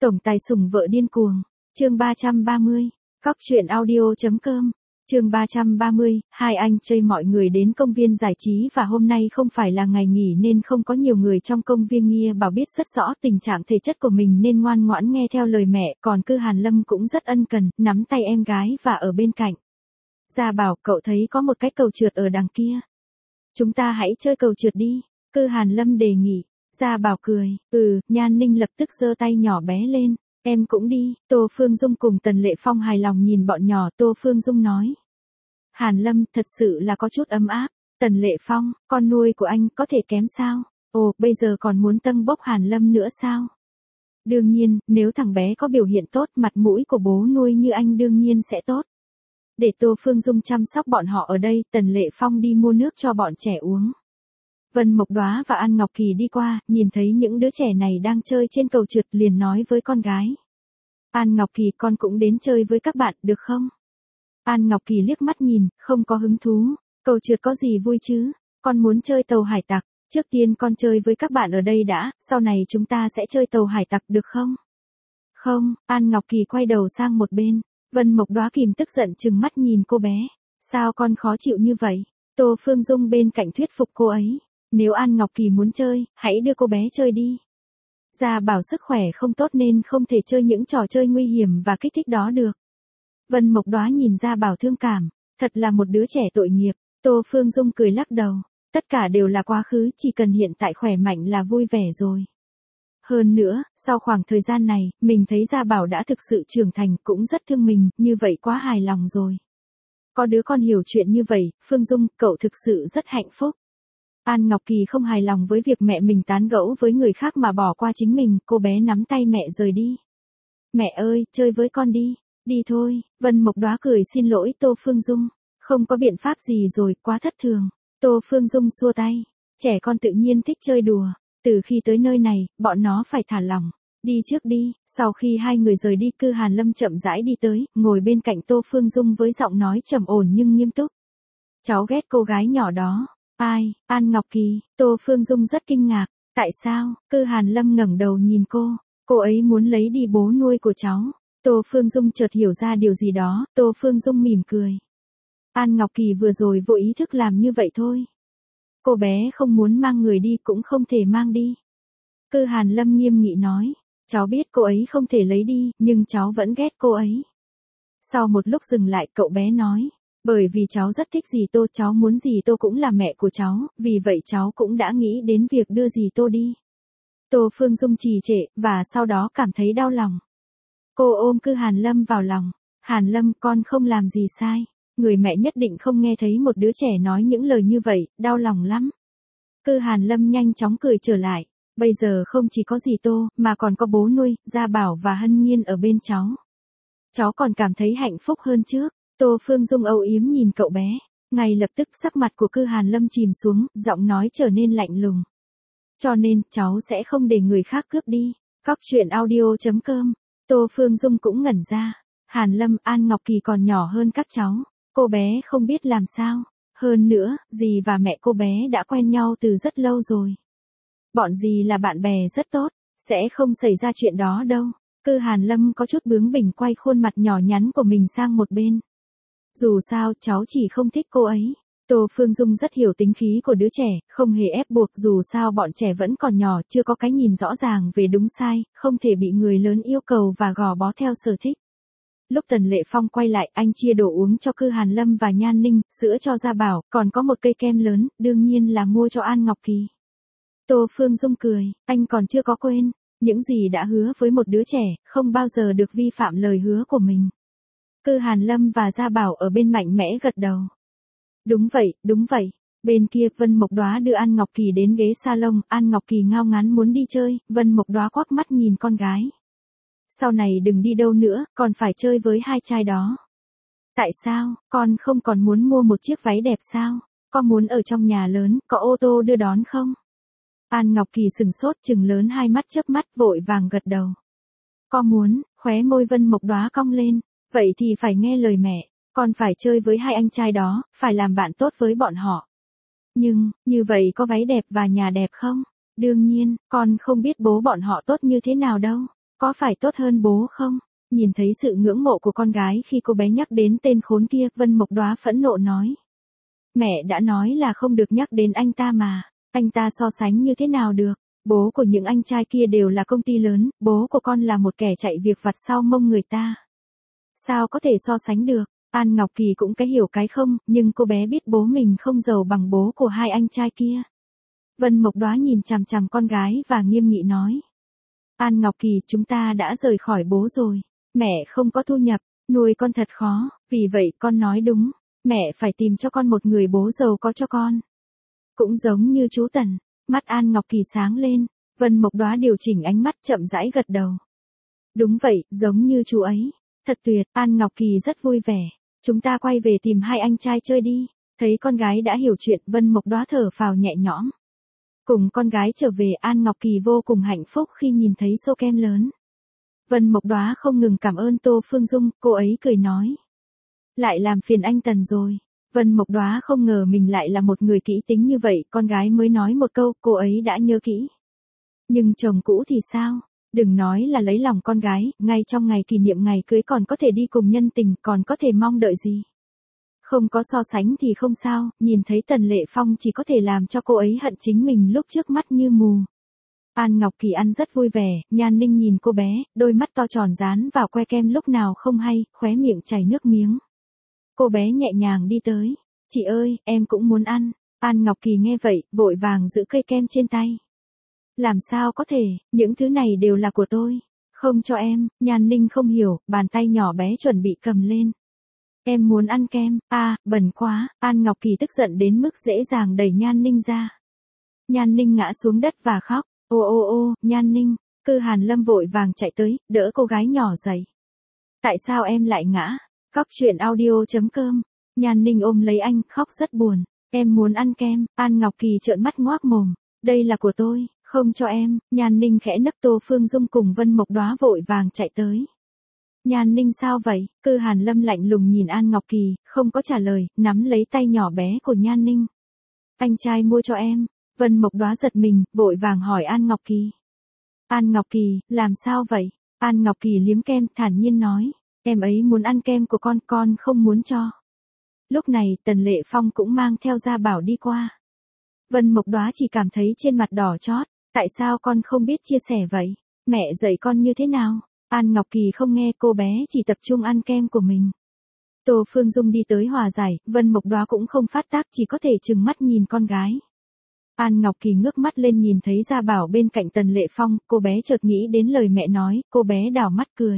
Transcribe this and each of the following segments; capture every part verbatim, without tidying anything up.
Tổng tài sủng vợ điên cuồng. Chương ba trăm ba mươi. Cóc truyện audio chấm com. Chương ba trăm ba mươi, hai anh chơi mọi người đến công viên giải trí và hôm nay không phải là ngày nghỉ nên không có nhiều người trong công viên. Nghia Bảo biết rất rõ tình trạng thể chất của mình nên ngoan ngoãn nghe theo lời mẹ, còn Cư Hàn Lâm cũng rất ân cần, nắm tay em gái và ở bên cạnh. Gia Bảo, cậu thấy có một cái cầu trượt ở đằng kia. Chúng ta hãy chơi cầu trượt đi, Cư Hàn Lâm đề nghị. Gia Bảo cười, ừ, Nhan Ninh lập tức giơ tay nhỏ bé lên. Em cũng đi. Tô Phương Dung cùng Tần Lệ Phong hài lòng nhìn bọn nhỏ. Tô Phương Dung nói. Hàn Lâm, thật sự là có chút ấm áp. Tần Lệ Phong, con nuôi của anh có thể kém sao? Ồ, bây giờ còn muốn tâng bốc Hàn Lâm nữa sao? Đương nhiên, nếu thằng bé có biểu hiện tốt, mặt mũi của bố nuôi như anh đương nhiên sẽ tốt. Để Tô Phương Dung chăm sóc bọn họ ở đây, Tần Lệ Phong đi mua nước cho bọn trẻ uống. Vân Mộc Đóa và An Ngọc Kỳ đi qua, nhìn thấy những đứa trẻ này đang chơi trên cầu trượt liền nói với con gái. An Ngọc Kỳ, con cũng đến chơi với các bạn, được không? An Ngọc Kỳ liếc mắt nhìn, không có hứng thú. Cầu trượt có gì vui chứ? Con muốn chơi tàu hải tặc. Trước tiên con chơi với các bạn ở đây đã, sau này chúng ta sẽ chơi tàu hải tặc được không? Không, An Ngọc Kỳ quay đầu sang một bên. Vân Mộc Đóa kìm tức giận trừng mắt nhìn cô bé. Sao con khó chịu như vậy? Tô Phương Dung bên cạnh thuyết phục cô ấy. Nếu An Ngọc Kỳ muốn chơi, hãy đưa cô bé chơi đi. Gia Bảo sức khỏe không tốt nên không thể chơi những trò chơi nguy hiểm và kích thích đó được. Vân Mộc Đóa nhìn Gia Bảo thương cảm, thật là một đứa trẻ tội nghiệp. Tô Phương Dung cười lắc đầu, tất cả đều là quá khứ, chỉ cần hiện tại khỏe mạnh là vui vẻ rồi. Hơn nữa, sau khoảng thời gian này, mình thấy Gia Bảo đã thực sự trưởng thành, cũng rất thương mình, như vậy quá hài lòng rồi. Có đứa con hiểu chuyện như vậy, Phương Dung, cậu thực sự rất hạnh phúc. An Ngọc Kỳ không hài lòng với việc mẹ mình tán gẫu với người khác mà bỏ qua chính mình, cô bé nắm tay mẹ rời đi. Mẹ ơi, chơi với con đi. Đi thôi. Vân Mộc Đóa cười xin lỗi Tô Phương Dung. Không có biện pháp gì rồi, quá thất thường. Tô Phương Dung xua tay. Trẻ con tự nhiên thích chơi đùa. Từ khi tới nơi này, bọn nó phải thả lỏng. Đi trước đi. Sau khi hai người rời đi, Cư Hàn Lâm chậm rãi đi tới, ngồi bên cạnh Tô Phương Dung với giọng nói trầm ổn nhưng nghiêm túc. Cháu ghét cô gái nhỏ đó. Ai? An Ngọc Kỳ. Tô Phương Dung rất kinh ngạc. Tại sao? Cư Hàn Lâm ngẩng đầu nhìn cô. Cô ấy muốn lấy đi bố nuôi của cháu. Tô Phương Dung chợt hiểu ra điều gì đó. Tô Phương Dung mỉm cười. An Ngọc Kỳ vừa rồi vô ý thức làm như vậy thôi. Cô bé không muốn mang người đi cũng không thể mang đi. Cư Hàn Lâm nghiêm nghị nói. Cháu biết cô ấy không thể lấy đi, nhưng cháu vẫn ghét cô ấy. Sau một lúc dừng lại, cậu bé nói. Bởi vì cháu rất thích dì Tô, cháu muốn dì Tô cũng là mẹ của cháu, vì vậy cháu cũng đã nghĩ đến việc đưa dì Tô đi. Tô Phương Dung trì trệ, và sau đó cảm thấy đau lòng. Cô ôm Cư Hàn Lâm vào lòng. Hàn Lâm, con không làm gì sai. Người mẹ nhất định không nghe thấy một đứa trẻ nói những lời như vậy, đau lòng lắm. Cư Hàn Lâm nhanh chóng cười trở lại. Bây giờ không chỉ có dì Tô, mà còn có bố nuôi, Gia Bảo và Hân Nhiên ở bên cháu. Cháu còn cảm thấy hạnh phúc hơn trước. Tô Phương Dung âu yếm nhìn cậu bé. Ngay lập tức sắc mặt của Cư Hàn Lâm chìm xuống, giọng nói trở nên lạnh lùng. Cho nên, cháu sẽ không để người khác cướp đi. Cóc truyện audio chấm com. Tô Phương Dung cũng ngẩn ra. Hàn Lâm, An Ngọc Kỳ còn nhỏ hơn các cháu. Cô bé không biết làm sao. Hơn nữa, dì và mẹ cô bé đã quen nhau từ rất lâu rồi. Bọn dì là bạn bè rất tốt, sẽ không xảy ra chuyện đó đâu. Cư Hàn Lâm có chút bướng bỉnh quay khuôn mặt nhỏ nhắn của mình sang một bên. Dù sao, cháu chỉ không thích cô ấy. Tô Phương Dung rất hiểu tính khí của đứa trẻ, không hề ép buộc, dù sao bọn trẻ vẫn còn nhỏ, chưa có cái nhìn rõ ràng về đúng sai, không thể bị người lớn yêu cầu và gò bó theo sở thích. Lúc Tần Lệ Phong quay lại, anh chia đồ uống cho Cư Hàn Lâm và Nhan Ninh, sữa cho Gia Bảo, còn có một cây kem lớn, đương nhiên là mua cho An Ngọc Kỳ. Tô Phương Dung cười, anh còn chưa có quên, những gì đã hứa với một đứa trẻ, không bao giờ được vi phạm lời hứa của mình. Cư Hàn Lâm và Gia Bảo ở bên mạnh mẽ gật đầu. Đúng vậy, đúng vậy. Bên kia, Vân Mộc Đóa đưa An Ngọc Kỳ đến ghế salon, An Ngọc Kỳ ngao ngán muốn đi chơi, Vân Mộc Đóa quắc mắt nhìn con gái. Sau này đừng đi đâu nữa, còn phải chơi với hai trai đó. Tại sao, con không còn muốn mua một chiếc váy đẹp sao? Con muốn ở trong nhà lớn, có ô tô đưa đón không? An Ngọc Kỳ sừng sốt chừng lớn hai mắt chớp mắt vội vàng gật đầu. Con muốn, khóe môi Vân Mộc Đóa cong lên. Vậy thì phải nghe lời mẹ, con phải chơi với hai anh trai đó, phải làm bạn tốt với bọn họ. Nhưng, như vậy có váy đẹp và nhà đẹp không? Đương nhiên, con không biết bố bọn họ tốt như thế nào đâu. Có phải tốt hơn bố không? Nhìn thấy sự ngưỡng mộ của con gái khi cô bé nhắc đến tên khốn kia, Vân Mộc Đóa phẫn nộ nói. Mẹ đã nói là không được nhắc đến anh ta mà, anh ta so sánh như thế nào được, bố của những anh trai kia đều là công ty lớn, bố của con là một kẻ chạy việc vặt sau mông người ta. Sao có thể so sánh được, An Ngọc Kỳ cũng cái hiểu cái không, nhưng cô bé biết bố mình không giàu bằng bố của hai anh trai kia. Vân Mộc Đóa nhìn chằm chằm con gái và nghiêm nghị nói. An Ngọc Kỳ, chúng ta đã rời khỏi bố rồi, mẹ không có thu nhập, nuôi con thật khó, vì vậy con nói đúng, mẹ phải tìm cho con một người bố giàu có cho con. Cũng giống như chú Tần, mắt An Ngọc Kỳ sáng lên, Vân Mộc Đóa điều chỉnh ánh mắt chậm rãi gật đầu. Đúng vậy, giống như chú ấy, thật tuyệt, An Ngọc Kỳ rất vui vẻ, chúng ta quay về tìm hai anh trai chơi đi, thấy con gái đã hiểu chuyện, Vân Mộc Đóa thở phào nhẹ nhõm. Cùng con gái trở về, An Ngọc Kỳ vô cùng hạnh phúc khi nhìn thấy số kem lớn. Vân Mộc Đóa không ngừng cảm ơn Tô Phương Dung, cô ấy cười nói. Lại làm phiền anh Tần rồi. Vân Mộc Đóa không ngờ mình lại là một người kỹ tính như vậy, con gái mới nói một câu, cô ấy đã nhớ kỹ. Nhưng chồng cũ thì sao? Đừng nói là lấy lòng con gái, ngay trong ngày kỷ niệm ngày cưới còn có thể đi cùng nhân tình, còn có thể mong đợi gì? Không có so sánh thì không sao, nhìn thấy Tần Lệ Phong chỉ có thể làm cho cô ấy hận chính mình lúc trước mắt như mù. An Ngọc Kỳ ăn rất vui vẻ, Nhan Ninh nhìn cô bé, đôi mắt to tròn dán vào que kem lúc nào không hay, khóe miệng chảy nước miếng. Cô bé nhẹ nhàng đi tới. Chị ơi, em cũng muốn ăn. An Ngọc Kỳ nghe vậy, vội vàng giữ cây kem trên tay. Làm sao có thể, những thứ này đều là của tôi. Không cho em, Nhan Ninh không hiểu, bàn tay nhỏ bé chuẩn bị cầm lên. Em muốn ăn kem, a à, bẩn quá, An Ngọc Kỳ tức giận đến mức dễ dàng đẩy Nhan Ninh ra. Nhan Ninh ngã xuống đất và khóc, ô ô ô, Nhan Ninh, Cư Hàn Lâm vội vàng chạy tới, đỡ cô gái nhỏ dậy. Tại sao em lại ngã? Cóc truyện audio chấm com, Nhan Ninh ôm lấy anh, khóc rất buồn, em muốn ăn kem, An Ngọc Kỳ trợn mắt ngoác mồm, đây là của tôi, không cho em, Nhan Ninh khẽ nấc. Tô Phương Dung cùng Vân Mộc Đóa vội vàng chạy tới. Nhan Ninh sao vậy? Cư Hàn Lâm lạnh lùng nhìn An Ngọc Kỳ, không có trả lời, nắm lấy tay nhỏ bé của Nhan Ninh. Anh trai mua cho em. Vân Mộc Đóa giật mình, vội vàng hỏi An Ngọc Kỳ. An Ngọc Kỳ, làm sao vậy? An Ngọc Kỳ liếm kem, thản nhiên nói, em ấy muốn ăn kem của con, con không muốn cho. Lúc này, Tần Lệ Phong cũng mang theo Gia Bảo đi qua. Vân Mộc Đóa chỉ cảm thấy trên mặt đỏ chót, tại sao con không biết chia sẻ vậy? Mẹ dạy con như thế nào? An Ngọc Kỳ không nghe, cô bé chỉ tập trung ăn kem của mình. Tô Phương Dung đi tới hòa giải, Vân Mộc Đóa cũng không phát tác, chỉ có thể trừng mắt nhìn con gái. An Ngọc Kỳ ngước mắt lên nhìn thấy Gia Bảo bên cạnh Tần Lệ Phong, cô bé chợt nghĩ đến lời mẹ nói, cô bé đảo mắt cười.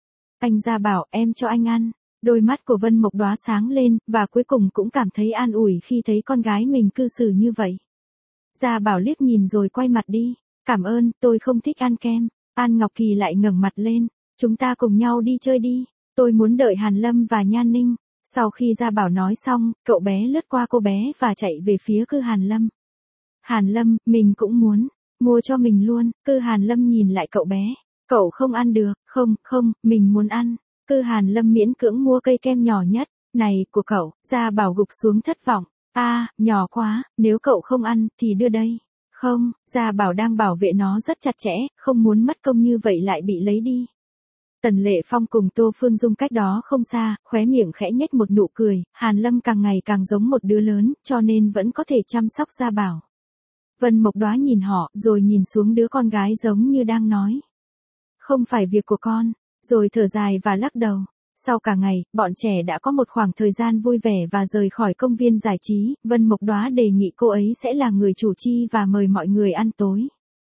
Anh Gia Bảo, em cho anh ăn. Đôi mắt của Vân Mộc Đóa sáng lên, và cuối cùng cũng cảm thấy an ủi khi thấy con gái mình cư xử như vậy. Gia Bảo liếc nhìn rồi quay mặt đi. Cảm ơn, tôi không thích ăn kem. An Ngọc Kỳ lại ngẩng mặt lên. Chúng ta cùng nhau đi chơi đi. Tôi muốn đợi Hàn Lâm và Nhan Ninh. Sau khi Gia Bảo nói xong, cậu bé lướt qua cô bé và chạy về phía Cư Hàn Lâm. Hàn Lâm, mình cũng muốn. Mua cho mình luôn. Cư Hàn Lâm nhìn lại cậu bé. Cậu không ăn được. Không, không, mình muốn ăn. Cư Hàn Lâm miễn cưỡng mua cây kem nhỏ nhất. Này, của cậu. Gia Bảo gục xuống thất vọng. A, à, nhỏ quá, nếu cậu không ăn, thì đưa đây. Không, Gia Bảo đang bảo vệ nó rất chặt chẽ, không muốn mất công như vậy lại bị lấy đi. Tần Lệ Phong cùng Tô Phương Dung cách đó không xa, khóe miệng khẽ nhếch một nụ cười, Hàn Lâm càng ngày càng giống một đứa lớn, cho nên vẫn có thể chăm sóc Gia Bảo. Vân Mộc Đóa nhìn họ, rồi nhìn xuống đứa con gái giống như đang nói. Không phải việc của con, rồi thở dài và lắc đầu. Sau cả ngày, bọn trẻ đã có một khoảng thời gian vui vẻ và rời khỏi công viên giải trí, Vân Mộc Đóa đề nghị cô ấy sẽ là người chủ chi và mời mọi người ăn tối.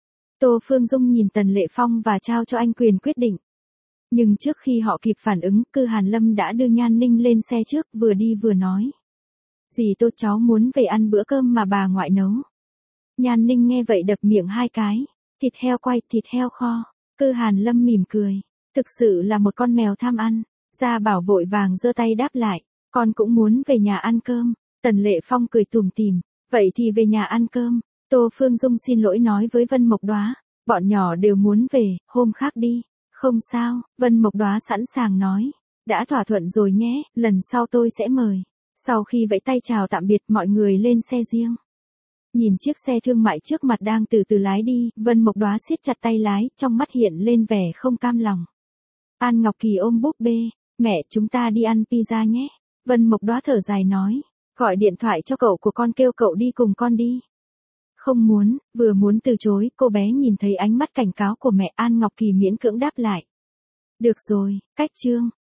Tô Phương Dung nhìn Tần Lệ Phong và trao cho anh quyền quyết định. Nhưng trước khi họ kịp phản ứng, Cư Hàn Lâm đã đưa Nhan Ninh lên xe trước, vừa đi vừa nói. Dì Tô, cháu muốn về ăn bữa cơm mà bà ngoại nấu. Nhan Ninh nghe vậy đập miệng hai cái. Thịt heo quay, thịt heo kho. Cư Hàn Lâm mỉm cười. Thực sự là một con mèo tham ăn. Gia Bảo vội vàng giơ tay đáp lại. Con cũng muốn về nhà ăn cơm. Tần Lệ Phong cười tủm tỉm. Vậy thì về nhà ăn cơm. Tô Phương Dung xin lỗi nói với Vân Mộc Đóa. Bọn nhỏ đều muốn về, hôm khác đi. Không sao, Vân Mộc Đóa sẵn sàng nói. Đã thỏa thuận rồi nhé, lần sau tôi sẽ mời. Sau khi vẫy tay chào tạm biệt, mọi người lên xe riêng. Nhìn chiếc xe thương mại trước mặt đang từ từ lái đi, Vân Mộc Đóa siết chặt tay lái, trong mắt hiện lên vẻ không cam lòng. An Ngọc Kỳ ôm búp bê, mẹ chúng ta đi ăn pizza nhé. Vân Mộc Đóa thở dài nói, gọi điện thoại cho cậu của con kêu cậu đi cùng con đi. Không muốn, vừa muốn từ chối, cô bé nhìn thấy ánh mắt cảnh cáo của mẹ. An Ngọc Kỳ miễn cưỡng đáp lại. Được rồi, cách chương.